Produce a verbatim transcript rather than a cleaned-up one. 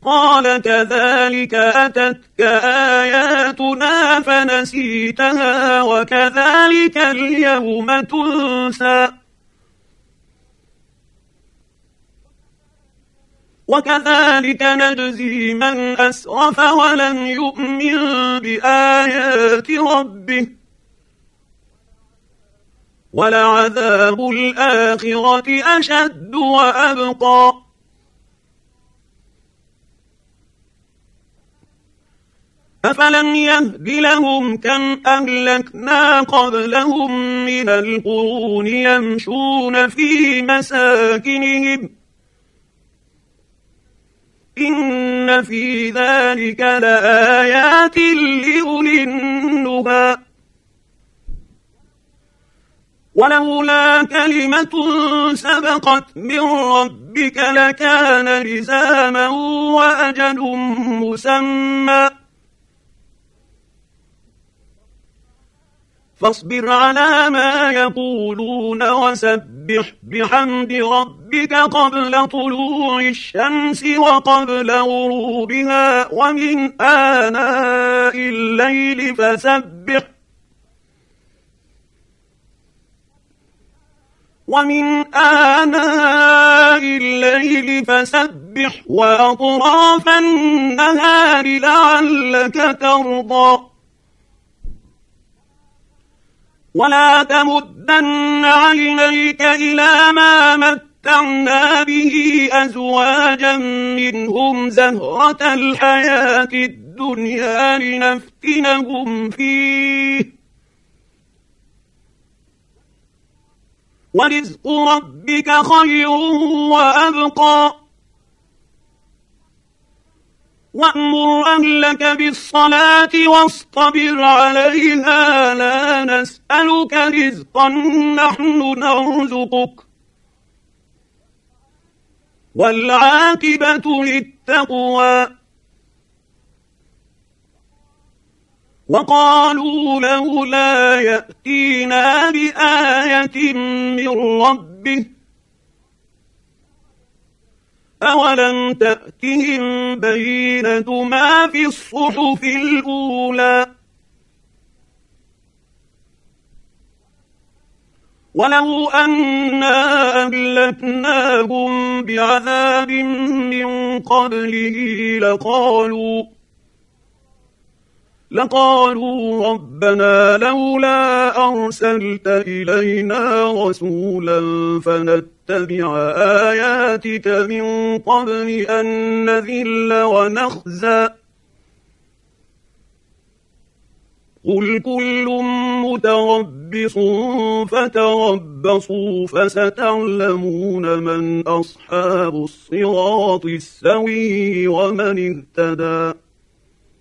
قال كذلك أتتك آياتنا فنسيتها وكذلك اليوم تنسى وكذلك نجزي من أسرف ولم يؤمن بآيات ربه ولعذاب الآخرة أشد وأبقى أفلم يهد لهم كم أهلكنا قبلهم من القرون يمشون في مساكنهم إن في ذلك لآيات لأولي النهى ولولا كلمة سبقت من ربك لكان لزاما وأجل مسمى فاصبر على ما يقولون وسبح بحمد ربك قبل طلوع الشمس وقبل غروبها ومن آناء الليل فسبح ومن آناء الليل فسبح وأطراف النهار لعلك ترضى ولا تمدن عينيك إلى ما متعنا به أزواجا منهم زهرة الحياة الدنيا لنفتنهم فيه ورزق ربك خير وأبقى وأمر أهلك بالصلاة واصطبر عليها لا نسألك رزقا نحن نرزقك والعاقبة للتقوى وقالوا لولا يأتينا بآية من ربه أولم تأتهم بينة ما في الصحف الأولى ولو أنا أهلكناهم بعذاب من قبله لقالوا لقالوا ربنا لولا أرسلت إلينا رسولا فنتبع آياتك من قبل أن نذل ونخزى قل كل متربص فتربصوا فستعلمون من أصحاب الصراط السوي ومن اهتدى